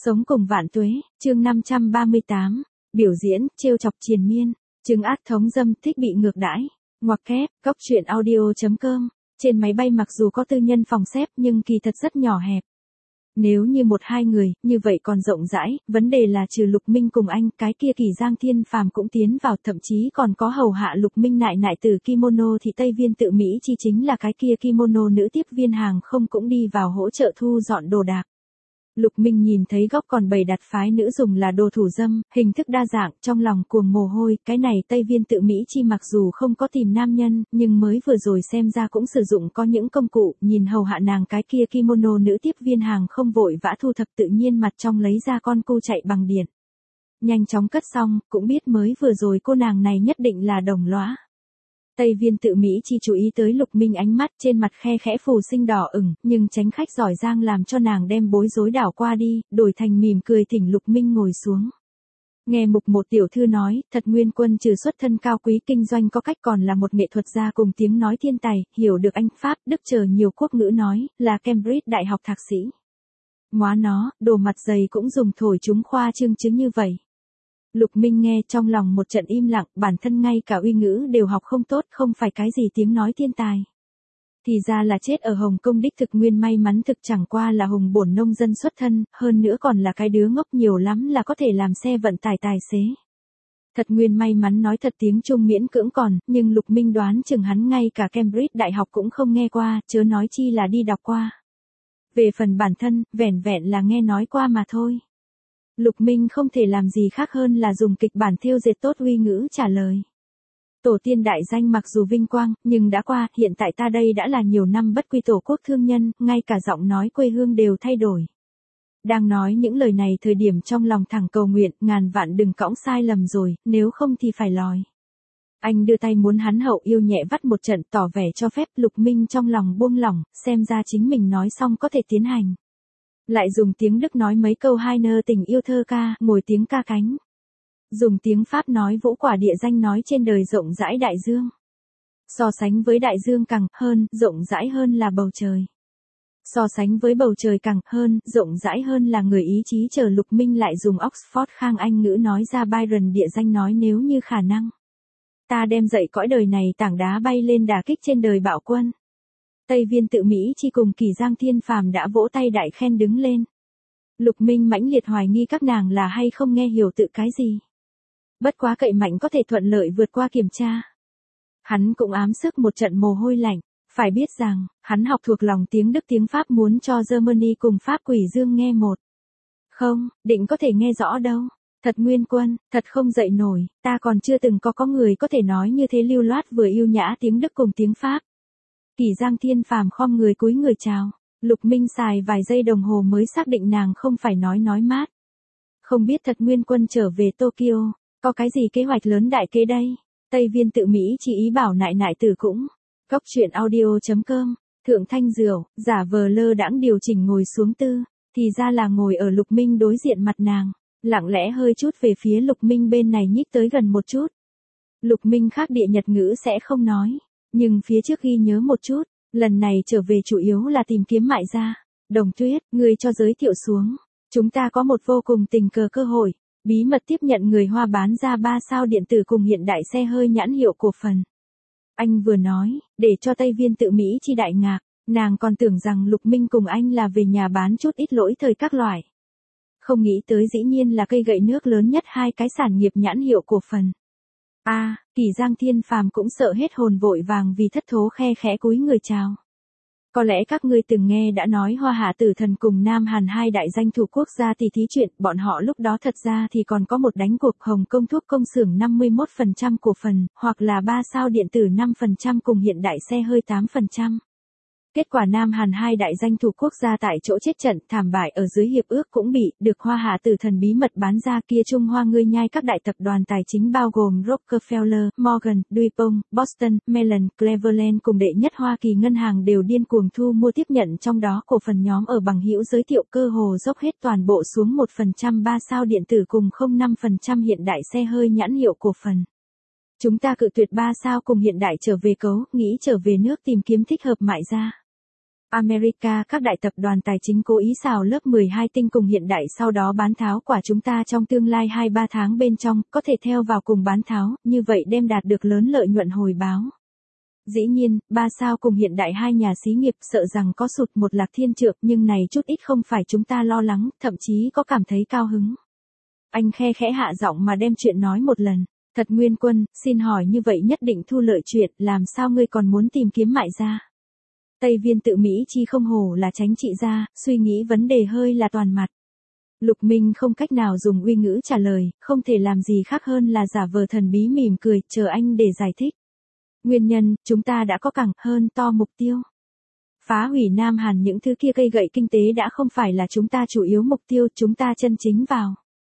Sống cùng vạn tuế, chương 538, biểu diễn, trêu chọc triền miên, trừng ác thống dâm thích bị ngược đãi, ngoặc kép, cóc truyện audio.com, trên máy bay mặc dù có tư nhân phòng xếp nhưng kỳ thật rất nhỏ hẹp. Nếu như một hai người, như vậy còn rộng rãi, vấn đề là trừ Lục Minh cùng anh, cái kia Kỳ Giang Thiên Phàm cũng tiến vào, thậm chí còn có hầu hạ Lục Minh nại nại từ kimono thì Tây Viên Tự Mỹ Chi chính là cái kia kimono nữ tiếp viên hàng không cũng đi vào hỗ trợ thu dọn đồ đạc. Lục Minh nhìn thấy góc còn bày đặt phái nữ dùng là đồ thủ dâm, hình thức đa dạng, trong lòng cuồng mồ hôi, cái này Tây Viên Tự Mỹ Chi mặc dù không có tìm nam nhân, nhưng mới vừa rồi xem ra cũng sử dụng có những công cụ, nhìn hầu hạ nàng cái kia kimono nữ tiếp viên hàng không vội vã thu thập tự nhiên mặt trong lấy ra con cu chạy bằng điện. Nhanh chóng cất xong, cũng biết mới vừa rồi cô nàng này nhất định là đồng lõa. Tây Viên Tự Mỹ Chi chú ý tới Lục Minh ánh mắt trên mặt khe khẽ phù sinh đỏ ửng, nhưng tránh khách giỏi giang làm cho nàng đem bối rối đảo qua đi, đổi thành mỉm cười thỉnh Lục Minh ngồi xuống. Nghe mục một tiểu thư nói, thật Nguyên Quân trừ xuất thân cao quý kinh doanh có cách còn là một nghệ thuật gia cùng tiếng nói thiên tài, hiểu được Anh Pháp, Đức chờ nhiều quốc ngữ nói, là Cambridge Đại học thạc sĩ. Móa nó, đồ mặt dày cũng dùng thổi chúng khoa trương chứng như vậy. Lục Minh nghe trong lòng một trận im lặng, bản thân ngay cả uy ngữ đều học không tốt, không phải cái gì tiếng nói thiên tài. Thì ra là chết ở Hồng Kông đích thực nguyên may mắn thực chẳng qua là hùng bổn nông dân xuất thân, hơn nữa còn là cái đứa ngốc nhiều lắm là có thể làm xe vận tải tài xế. Thật nguyên may mắn nói thật tiếng Trung miễn cưỡng còn, nhưng Lục Minh đoán chừng hắn ngay cả Cambridge Đại học cũng không nghe qua, chớ nói chi là đi đọc qua. Về phần bản thân, vẻn vẹn là nghe nói qua mà thôi. Lục Minh không thể làm gì khác hơn là dùng kịch bản thêu dệt tốt uy ngữ trả lời. Tổ tiên đại danh mặc dù vinh quang, nhưng đã qua, hiện tại ta đây đã là nhiều năm bất quy tổ quốc thương nhân, ngay cả giọng nói quê hương đều thay đổi. Đang nói những lời này thời điểm trong lòng thẳng cầu nguyện, ngàn vạn đừng cõng sai lầm rồi, nếu không thì phải lòi. Anh đưa tay muốn hắn hậu yêu nhẹ vắt một trận tỏ vẻ cho phép. Lục Minh trong lòng buông lỏng, xem ra chính mình nói xong có thể tiến hành. Lại dùng tiếng Đức nói mấy câu hai nơ tình yêu thơ ca, ngồi tiếng ca cánh. Dùng tiếng Pháp nói vũ quả địa danh nói trên đời rộng rãi đại dương. So sánh với đại dương càng hơn, rộng rãi hơn là bầu trời. So sánh với bầu trời càng hơn, rộng rãi hơn là người ý chí chờ. Lục Minh lại dùng Oxford Khang Anh ngữ nói ra Byron địa danh nói nếu như khả năng. Ta đem dậy cõi đời này tảng đá bay lên đả kích trên đời bạo quân. Tây Viên Tự Mỹ Chi cùng Kỳ Giang Thiên Phàm đã vỗ tay đại khen đứng lên. Lục Minh mãnh liệt hoài nghi các nàng là hay không nghe hiểu tự cái gì. Bất quá cậy mạnh có thể thuận lợi vượt qua kiểm tra. Hắn cũng ám sức một trận mồ hôi lạnh, phải biết rằng, hắn học thuộc lòng tiếng Đức tiếng Pháp muốn cho Germany cùng Pháp Quỷ Dương nghe một. Không, định có thể nghe rõ đâu. Thật Nguyên Quân, thật không dậy nổi, ta còn chưa từng có người có thể nói như thế lưu loát vừa yêu nhã tiếng Đức cùng tiếng Pháp. Kỳ Giang Thiên Phàm khom người cúi người chào. Lục Minh xài vài giây đồng hồ mới xác định nàng không phải nói mát. Không biết thật Nguyên Quân trở về Tokyo, có cái gì kế hoạch lớn đại kế đây? Tây Viên Tự Mỹ chỉ ý bảo nại nại tử cũng. Cóc truyện audio.com, Thượng Thanh Diệu, giả vờ lơ đãng điều chỉnh ngồi xuống tư, thì ra là ngồi ở Lục Minh đối diện mặt nàng, lặng lẽ hơi chút về phía Lục Minh bên này nhích tới gần một chút. Lục Minh khác địa Nhật ngữ sẽ không nói. Nhưng phía trước ghi nhớ một chút, lần này trở về chủ yếu là tìm kiếm mại gia. Đồng Tuyết, ngươi cho giới thiệu xuống. Chúng ta có một vô cùng tình cờ cơ hội, bí mật tiếp nhận người Hoa bán ra 3 sao điện tử cùng hiện đại xe hơi nhãn hiệu cổ phần. Anh vừa nói, để cho Tây Viên Tự Mỹ Chi đại ngạc, nàng còn tưởng rằng Lục Minh cùng anh là về nhà bán chút ít lỗi thời các loại. Không nghĩ tới dĩ nhiên là cây gậy nước lớn nhất hai cái sản nghiệp nhãn hiệu cổ phần. Kỳ Giang Thiên Phàm cũng sợ hết hồn vội vàng vì thất thố khe khẽ cúi người chào. Có lẽ các ngươi từng nghe đã nói Hoa Hạ Tử Thần cùng Nam Hàn hai đại danh thủ quốc gia tỷ thí chuyện, bọn họ lúc đó thật ra thì còn có một đánh cuộc Hồng Kông thuốc công xưởng 51% cổ phần, hoặc là 3 sao điện tử 5% cùng hiện đại xe hơi 8%. Kết quả Nam Hàn hai đại danh thủ quốc gia tại chỗ chết trận, thảm bại ở dưới hiệp ước cũng bị, được Hoa Hạ Tử Thần bí mật bán ra kia. Trung Hoa ngươi nhai các đại tập đoàn tài chính bao gồm Rockefeller, Morgan, DuPont, Boston, Mellon, Cleveland cùng đệ nhất Hoa Kỳ ngân hàng đều điên cuồng thu mua tiếp nhận trong đó cổ phần nhóm ở bằng hữu giới thiệu cơ hồ dốc hết toàn bộ xuống 1% 3 sao điện tử cùng 0,5% hiện đại xe hơi nhãn hiệu cổ phần. Chúng ta cự tuyệt 3 sao cùng hiện đại trở về cấu, nghĩ trở về nước tìm kiếm thích hợp mại gia. America các đại tập đoàn tài chính cố ý xào lớp 12 tinh cùng hiện đại sau đó bán tháo quả chúng ta trong tương lai 2-3 tháng bên trong, có thể theo vào cùng bán tháo, như vậy đem đạt được lớn lợi nhuận hồi báo. Dĩ nhiên, 3 sao cùng hiện đại hai nhà xí nghiệp sợ rằng có sụt một lạc thiên trượng nhưng này chút ít không phải chúng ta lo lắng, thậm chí có cảm thấy cao hứng. Anh khe khẽ hạ giọng mà đem chuyện nói một lần. Thật Nguyên Quân, xin hỏi như vậy nhất định thu lợi chuyện, làm sao ngươi còn muốn tìm kiếm mại gia? Tây Viên Tự Mỹ Chi không hổ là tránh trị gia, suy nghĩ vấn đề hơi là toàn mặt. Lục Minh không cách nào dùng uy ngữ trả lời, không thể làm gì khác hơn là giả vờ thần bí mỉm cười, chờ anh để giải thích. Nguyên nhân, chúng ta đã có càng hơn to mục tiêu. Phá hủy Nam Hàn những thứ kia cây gậy kinh tế đã không phải là chúng ta chủ yếu mục tiêu, chúng ta chân chính vào.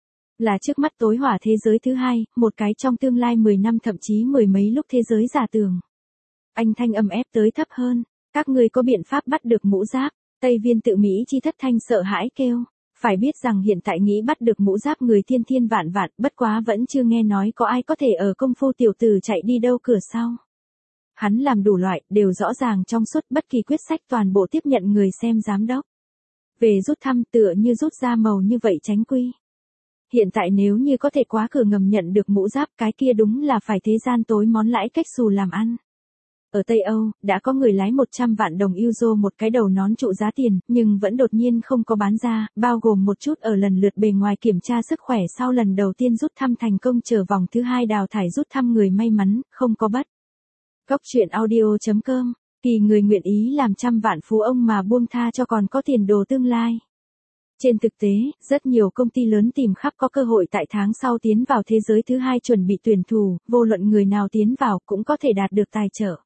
Là trước mắt tối hỏa thế giới thứ hai, một cái trong tương lai 10 năm thậm chí mười mấy lúc thế giới giả tưởng. Anh thanh âm ép tới thấp hơn, các ngươi có biện pháp bắt được mũ giáp, Tây Viên Tự Mỹ Chi thất thanh sợ hãi kêu. Phải biết rằng hiện tại nghĩ bắt được mũ giáp người thiên thiên vạn vạn, bất quá vẫn chưa nghe nói có ai có thể ở công phu tiểu tử chạy đi đâu cửa sau. Hắn làm đủ loại, đều rõ ràng trong suốt bất kỳ quyết sách toàn bộ tiếp nhận người xem giám đốc. Về rút thăm tựa như rút ra màu như vậy tránh quy. Hiện tại nếu như có thể quá cửa ngầm nhận được mũ giáp cái kia đúng là phải thế gian tối món lãi cách xù làm ăn. Ở Tây Âu, đã có người lái 100 vạn đồng euro một cái đầu nón trụ giá tiền, nhưng vẫn đột nhiên không có bán ra, bao gồm một chút ở lần lượt bề ngoài kiểm tra sức khỏe sau lần đầu tiên rút thăm thành công chờ vòng thứ hai đào thải rút thăm người may mắn, không có bất. Góc truyện audio.com, kỳ người nguyện ý làm trăm vạn phú ông mà buông tha cho còn có tiền đồ tương lai. Trên thực tế, rất nhiều công ty lớn tìm khắp có cơ hội tại tháng sau tiến vào thế giới thứ hai chuẩn bị tuyển thủ, vô luận người nào tiến vào cũng có thể đạt được tài trợ.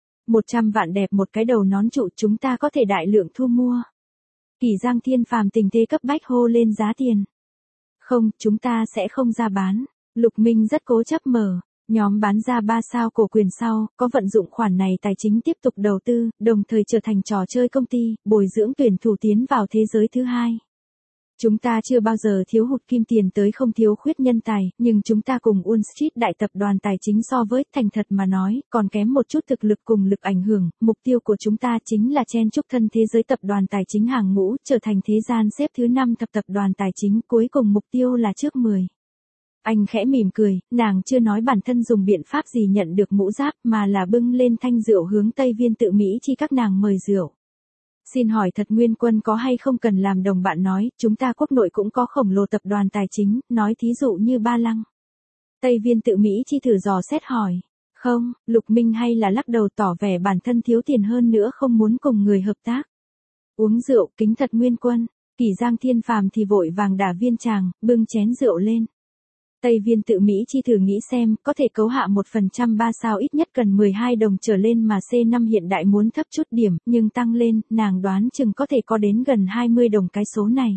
100 vạn đẹp một cái đầu nón trụ chúng ta có thể đại lượng thu mua. Kỳ Giang Thiên Phàm tình thế cấp bách hô lên giá tiền. Không, chúng ta sẽ không ra bán. Lục Minh rất cố chấp mở. Nhóm bán ra 3 sao cổ quyền sau, có vận dụng khoản này tài chính tiếp tục đầu tư, đồng thời trở thành trò chơi công ty, bồi dưỡng tuyển thủ tiến vào thế giới thứ hai. Chúng ta chưa bao giờ thiếu hụt kim tiền tới không thiếu khuyết nhân tài, nhưng chúng ta cùng Wall Street đại tập đoàn tài chính so với, thành thật mà nói, còn kém một chút thực lực cùng lực ảnh hưởng, mục tiêu của chúng ta chính là chen chúc thân thế giới tập đoàn tài chính hàng ngũ, trở thành thế gian xếp thứ 5 tập đoàn tài chính, cuối cùng mục tiêu là trước 10. Anh khẽ mỉm cười, nàng chưa nói bản thân dùng biện pháp gì nhận được mũ giáp mà là bưng lên thanh rượu hướng Tây Viên Tự Mỹ Chi các nàng mời rượu. Xin hỏi thật Nguyên Quân có hay không cần làm đồng bạn nói, chúng ta quốc nội cũng có khổng lồ tập đoàn tài chính, nói thí dụ như Ba Lăng. Tây Viên Tự Mỹ Chi thử dò xét hỏi. Không, Lục Minh hay là lắc đầu tỏ vẻ bản thân thiếu tiền hơn nữa không muốn cùng người hợp tác. Uống rượu, kính thật Nguyên Quân, Kỳ Giang Thiên Phàm thì vội vàng đả viên chàng, bưng chén rượu lên. Tây Viên Tự Mỹ Chi thử nghĩ xem, có thể cấu hạ 1% 3 sao ít nhất cần 12 đồng trở lên mà C5 hiện đại muốn thấp chút điểm, nhưng tăng lên, nàng đoán chừng có thể có đến gần 20 đồng cái số này.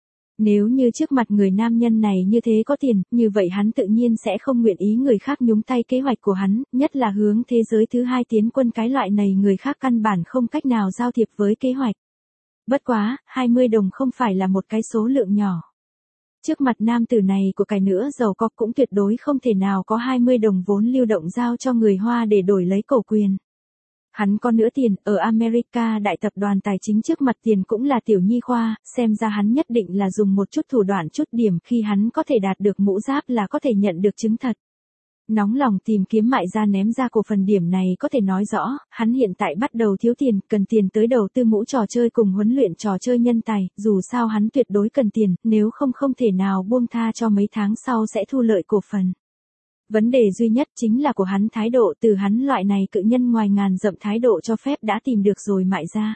Nếu như trước mặt người nam nhân này như thế có tiền, như vậy hắn tự nhiên sẽ không nguyện ý người khác nhúng tay kế hoạch của hắn, nhất là hướng thế giới thứ hai tiến quân cái loại này người khác căn bản không cách nào giao thiệp với kế hoạch. Bất quá, 20 đồng không phải là một cái số lượng nhỏ. Trước mặt nam tử này của cải nữa giàu có cũng tuyệt đối không thể nào có 20 đồng vốn lưu động giao cho người Hoa để đổi lấy cổ quyền. Hắn có nữa tiền, ở America đại tập đoàn tài chính trước mặt tiền cũng là tiểu nhi khoa, xem ra hắn nhất định là dùng một chút thủ đoạn chút điểm khi hắn có thể đạt được mũ giáp là có thể nhận được chứng thật. Nóng lòng tìm kiếm mại gia ném ra cổ phần điểm này có thể nói rõ, hắn hiện tại bắt đầu thiếu tiền, cần tiền tới đầu tư mũ trò chơi cùng huấn luyện trò chơi nhân tài, dù sao hắn tuyệt đối cần tiền, nếu không không thể nào buông tha cho mấy tháng sau sẽ thu lợi cổ phần. Vấn đề duy nhất chính là của hắn thái độ từ hắn loại này cự nhân ngoài ngàn dặm thái độ cho phép đã tìm được rồi mại gia.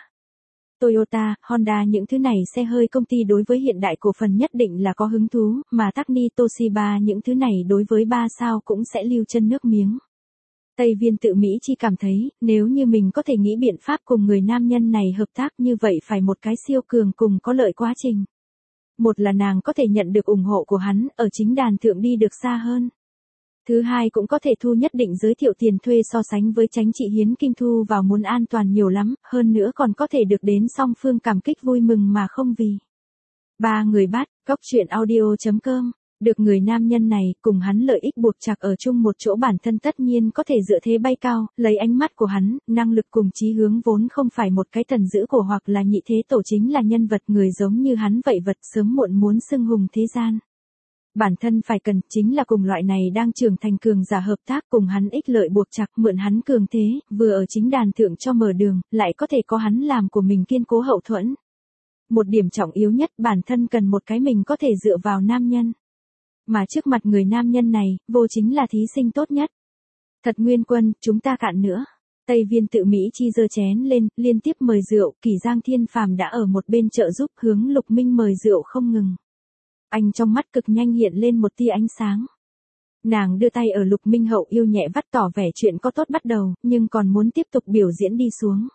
Toyota, Honda những thứ này xe hơi công ty đối với hiện đại cổ phần nhất định là có hứng thú, mà Takni Toshiba những thứ này đối với 3 sao cũng sẽ lưu chân nước miếng. Tây Viên Tự Mỹ Chi cảm thấy, nếu như mình có thể nghĩ biện pháp cùng người nam nhân này hợp tác như vậy phải một cái siêu cường cùng có lợi quá trình. Một là nàng có thể nhận được ủng hộ của hắn, ở chính đàn thượng đi được xa hơn. Thứ hai cũng có thể thu nhất định giới thiệu tiền thuê so sánh với Chánh Trị Hiến Kim thu vào muốn an toàn nhiều lắm, hơn nữa còn có thể được đến song phương cảm kích vui mừng mà không vì. Ba người bắt, góc truyện audio.com Được người nam nhân này cùng hắn lợi ích buộc chặt ở chung một chỗ, bản thân tất nhiên có thể dựa thế bay cao, lấy ánh mắt của hắn, năng lực cùng chí hướng vốn không phải một cái thần giữ cổ hoặc là nhị thế tổ, chính là nhân vật người giống như hắn vậy, vật sớm muộn muốn xưng hùng thế gian. Bản thân phải cần chính là cùng loại này đang trưởng thành cường giả hợp tác, cùng hắn ích lợi buộc chặt, mượn hắn cường thế, vừa ở chính đàn thượng cho mở đường, lại có thể có hắn làm của mình kiên cố hậu thuẫn. Một điểm trọng yếu nhất, bản thân cần một cái mình có thể dựa vào nam nhân. Mà trước mặt người nam nhân này, vô chính là thí sinh tốt nhất. Thật Nguyên Quân, chúng ta cạn nữa. Tây Viên Tự Mỹ Chi giơ chén lên, liên tiếp mời rượu, Kỳ Giang Thiên Phàm đã ở một bên trợ giúp, hướng Lục Minh mời rượu không ngừng. Anh trong mắt cực nhanh hiện lên một tia ánh sáng. Nàng đưa tay ở Lục Minh hậu yêu nhẹ vắt, tỏ vẻ chuyện có tốt bắt đầu, nhưng còn muốn tiếp tục biểu diễn đi xuống.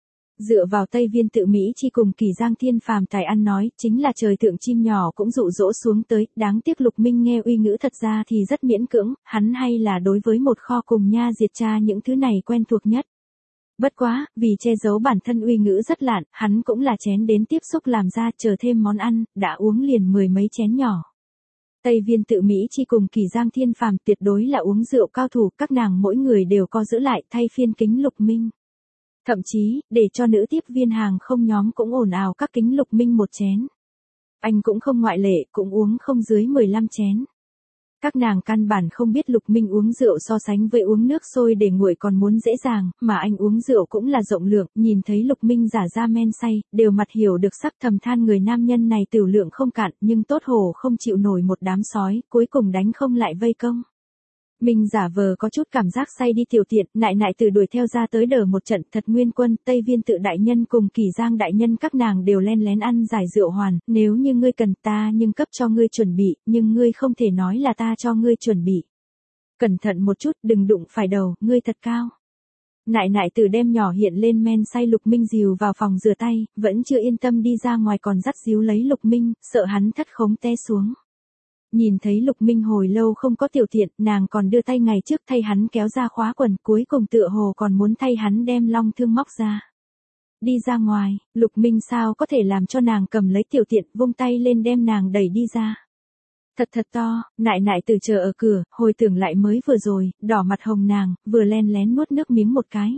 Dựa vào Tây Viên Tự Mỹ Chi cùng Kỳ Giang Thiên Phàm tài ăn nói, chính là trời thượng chim nhỏ cũng dụ dỗ xuống tới, đáng tiếc Lục Minh nghe uy ngữ thật ra thì rất miễn cưỡng, hắn hay là đối với một kho cùng nha diệt cha những thứ này quen thuộc nhất. Bất quá, vì che giấu bản thân uy ngữ rất lạn, hắn cũng là chén đến tiếp xúc làm ra, chờ thêm món ăn, đã uống liền 10 mấy chén nhỏ. Tây Viên Tự Mỹ Chi cùng Kỳ Giang Thiên Phàm tuyệt đối là uống rượu cao thủ, các nàng mỗi người đều có giữ lại thay phiên kính Lục Minh. Thậm chí, để cho nữ tiếp viên hàng không nhóm cũng ồn ào các kính Lục Minh một chén. Anh cũng không ngoại lệ, cũng uống không dưới 15 chén. Các nàng căn bản không biết Lục Minh uống rượu so sánh với uống nước sôi để nguội còn muốn dễ dàng, mà anh uống rượu cũng là rộng lượng, nhìn thấy Lục Minh giả ra men say, đều mặt hiểu được sắc, thầm than người nam nhân này tửu lượng không cạn, nhưng tốt hồ không chịu nổi một đám sói, cuối cùng đánh không lại vây công. Mình giả vờ có chút cảm giác say đi tiểu tiện, nại từ đuổi theo ra tới đỡ một trận. Thật Nguyên Quân, Tây Viên Tự đại nhân cùng Kỳ Giang đại nhân các nàng đều len lén ăn giải rượu hoàn, nếu như ngươi cần ta nhưng cấp cho ngươi chuẩn bị, nhưng ngươi không thể nói là ta cho ngươi chuẩn bị. Cẩn thận một chút, đừng đụng phải đầu, ngươi thật cao. Nại từ đem nhỏ hiện lên men say Lục Minh dìu vào phòng rửa tay, vẫn chưa yên tâm đi ra ngoài còn dắt díu lấy Lục Minh, sợ hắn thất khống té xuống. Nhìn thấy Lục Minh hồi lâu không có tiểu tiện, nàng còn đưa tay ngày trước thay hắn kéo ra khóa quần, cuối cùng tựa hồ còn muốn thay hắn đem long thương móc ra. Đi ra ngoài, Lục Minh sao có thể làm cho nàng cầm lấy tiểu tiện, vung tay lên đem nàng đẩy đi ra. Thật to, nại từ chờ ở cửa, hồi tưởng lại mới vừa rồi, đỏ mặt hồng nàng, vừa len lén nuốt nước miếng một cái.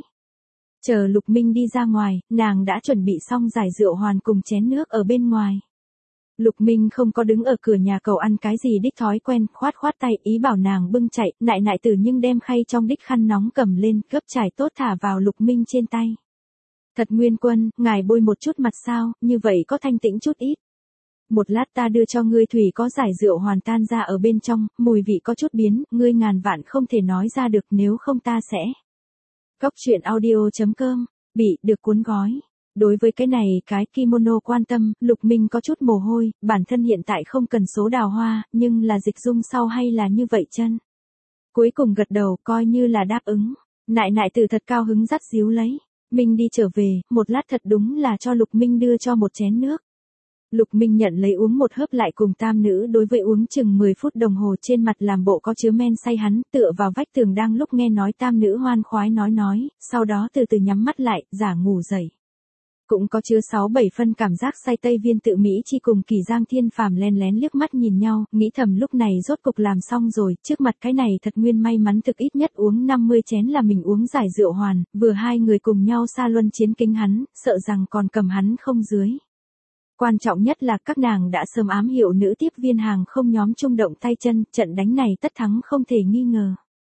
Chờ Lục Minh đi ra ngoài, nàng đã chuẩn bị xong giải rượu hoàn cùng chén nước ở bên ngoài. Lục Minh không có đứng ở cửa nhà cầu ăn cái gì đích thói quen, khoát tay ý bảo nàng bưng chạy, nại từ nhưng đem khay trong đích khăn nóng cầm lên, gấp trải tốt thả vào Lục Minh trên tay. Thật Nguyên Quân, ngài bôi một chút mặt sao, như vậy có thanh tĩnh chút ít. Một lát ta đưa cho ngươi thủy có giải rượu hoàn tan ra ở bên trong, mùi vị có chút biến, ngươi ngàn vạn không thể nói ra được, nếu không ta sẽ. Goctruyện audio.com, bị được cuốn gói. Đối với cái này cái kimono quan tâm, Lục Minh có chút mồ hôi, bản thân hiện tại không cần số đào hoa, nhưng là dịch dung sau hay là như vậy chân. Cuối cùng gật đầu coi như là đáp ứng. Nại từ thật cao hứng dắt díu lấy. Minh đi trở về, một lát thật đúng là cho Lục Minh đưa cho một chén nước. Lục Minh nhận lấy uống một hớp lại cùng tam nữ đối với uống chừng 10 phút đồng hồ trên mặt làm bộ có chứa men say hắn tựa vào vách tường đang lúc nghe nói tam nữ hoan khoái nói, sau đó từ từ nhắm mắt lại, giả ngủ dậy. Cũng có chứa 6-7 phân cảm giác say. Tây Viên Tự Mỹ Chi cùng Kỳ Giang Thiên Phàm len lén liếc mắt nhìn nhau, nghĩ thầm lúc này rốt cục làm xong rồi, trước mặt cái này Thật Nguyên may mắn thực ít nhất uống 50 chén là mình uống giải rượu hoàn, vừa hai người cùng nhau xa luân chiến kinh hắn, sợ rằng còn cầm hắn không dưới. Quan trọng nhất là các nàng đã sớm ám hiệu nữ tiếp viên hàng không nhóm trung động tay chân, trận đánh này tất thắng không thể nghi ngờ.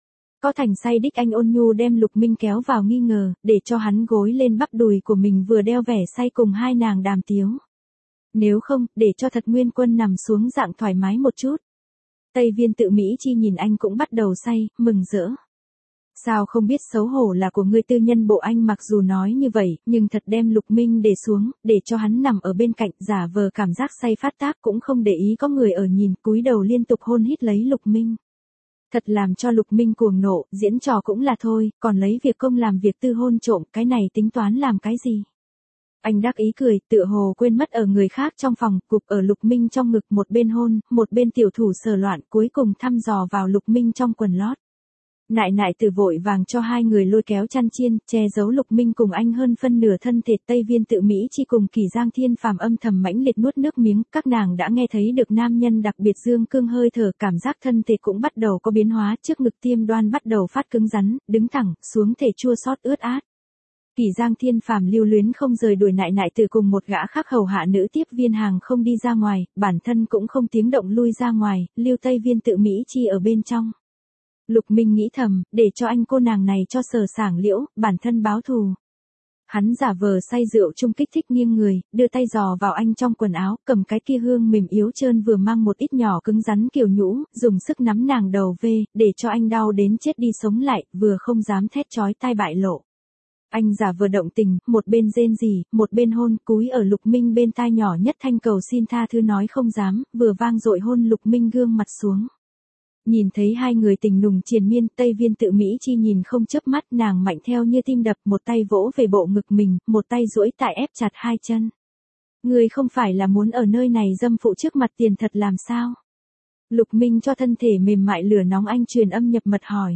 Có thành say đích anh ôn nhu đem Lục Minh kéo vào nghi ngờ, để cho hắn gối lên bắp đùi của mình vừa đeo vẻ say cùng hai nàng đàm tiếu. Nếu không, để cho Thật Nguyên Quân nằm xuống dạng thoải mái một chút. Tây Viên Tự Mỹ Chi nhìn anh cũng bắt đầu say, mừng rỡ. Sao không biết xấu hổ là của ngươi tư nhân bộ. Anh mặc dù nói như vậy, nhưng thật đem Lục Minh để xuống, để cho hắn nằm ở bên cạnh, giả vờ cảm giác say phát tác cũng không để ý có người ở nhìn, cúi đầu liên tục hôn hít lấy Lục Minh. Thật làm cho Lục Minh cuồng nộ, diễn trò cũng là thôi, còn lấy việc công làm việc tư hôn trộm, cái này tính toán làm cái gì? Anh đắc ý cười, tựa hồ quên mất ở người khác trong phòng, cụp ở Lục Minh trong ngực, một bên hôn, một bên tiểu thủ sờ loạn, cuối cùng thăm dò vào Lục Minh trong quần lót. Nại nại Tử vội vàng cho hai người lôi kéo chăn chiên, che giấu Lục Minh cùng anh hơn phân nửa thân thể. Tây Viên Tự Mỹ Chi cùng Kỳ Giang Thiên Phàm âm thầm mãnh liệt nuốt nước miếng, các nàng đã nghe thấy được nam nhân đặc biệt dương cương hơi thở, cảm giác thân thể cũng bắt đầu có biến hóa, trước ngực tiêm đoan bắt đầu phát cứng rắn, đứng thẳng, xuống thể chua xót ướt át. Kỳ Giang Thiên Phàm lưu luyến không rời đuổi nại nại Tử cùng một gã khác hầu hạ nữ tiếp viên hàng không đi ra ngoài, bản thân cũng không tiếng động lui ra ngoài, lưu Tây Viên Tự Mỹ Chi ở bên trong. Lục Minh nghĩ thầm, để cho anh cô nàng này cho Sở Sảng Liễu, bản thân báo thù. Hắn giả vờ say rượu chung kích thích nghiêng người, đưa tay dò vào anh trong quần áo, cầm cái kia hương mềm yếu trơn vừa mang một ít nhỏ cứng rắn kiểu nhũ, dùng sức nắm nàng đầu về, để cho anh đau đến chết đi sống lại, vừa không dám thét chói tai bại lộ. Anh giả vờ động tình, một bên rên rỉ, một bên hôn, cúi ở Lục Minh bên tai nhỏ nhất thanh cầu xin tha thứ nói không dám, vừa vang dội hôn Lục Minh gương mặt xuống. Nhìn thấy hai người tình nùng triền miên, Tây Viên Tự Mỹ Chi nhìn không chớp mắt, nàng mạnh theo như tim đập, một tay vỗ về bộ ngực mình, một tay duỗi tại ép chặt hai chân. Người không phải là muốn ở nơi này dâm phụ trước mặt tiền thật làm sao? Lục Minh cho thân thể mềm mại lửa nóng anh truyền âm nhập mật hỏi.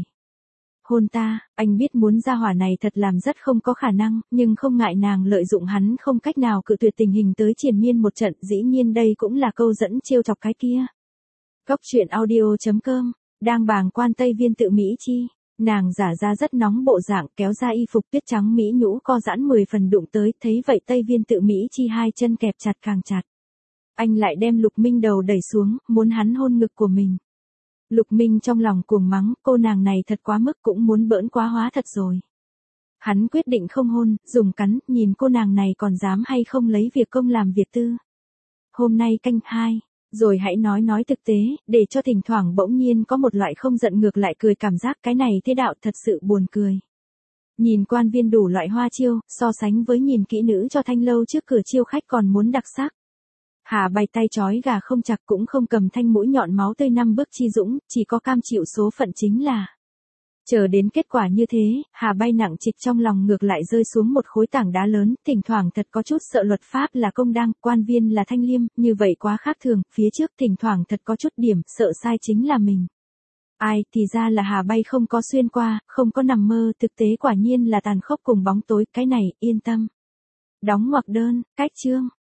Hôn ta, anh biết muốn ra hỏa này thật làm rất không có khả năng, nhưng không ngại nàng lợi dụng hắn không cách nào cự tuyệt tình hình tới triền miên một trận, dĩ nhiên đây cũng là câu dẫn trêu chọc cái kia. Góc truyện audio.com, đang bàng quan Tây Viên Tự Mỹ Chi, nàng giả ra rất nóng bộ dạng, kéo ra y phục tuyết trắng mỹ nhũ co giãn 10 phần đụng tới, thấy vậy Tây Viên Tự Mỹ Chi hai chân kẹp chặt càng chặt. Anh lại đem Lục Minh đầu đẩy xuống, muốn hắn hôn ngực của mình. Lục Minh trong lòng cuồng mắng, cô nàng này thật quá mức, cũng muốn bỡn quá hóa thật rồi. Hắn quyết định không hôn, dùng cắn, nhìn cô nàng này còn dám hay không lấy việc công làm việc tư. Hôm nay canh 2. Rồi hãy nói thực tế, để cho thỉnh thoảng bỗng nhiên có một loại không giận ngược lại cười cảm giác, cái này thế đạo thật sự buồn cười. Nhìn quan viên đủ loại hoa chiêu, so sánh với nhìn kỹ nữ cho thanh lâu trước cửa chiêu khách còn muốn đặc sắc. Hà Bay tay trói gà không chặt cũng không cầm thanh mũi nhọn máu tươi năm bước chi dũng, chỉ có cam chịu số phận chính là. Chờ đến kết quả như thế, Hà Bay nặng trịch trong lòng ngược lại rơi xuống một khối tảng đá lớn, thỉnh thoảng thật có chút sợ luật pháp là công đăng, quan viên là thanh liêm, như vậy quá khác thường, phía trước thỉnh thoảng thật có chút điểm, sợ sai chính là mình. Ai, thì ra là Hà Bay không có xuyên qua, không có nằm mơ, thực tế quả nhiên là tàn khốc cùng bóng tối, cái này, yên tâm. Đóng ngoặc đơn, cách chương.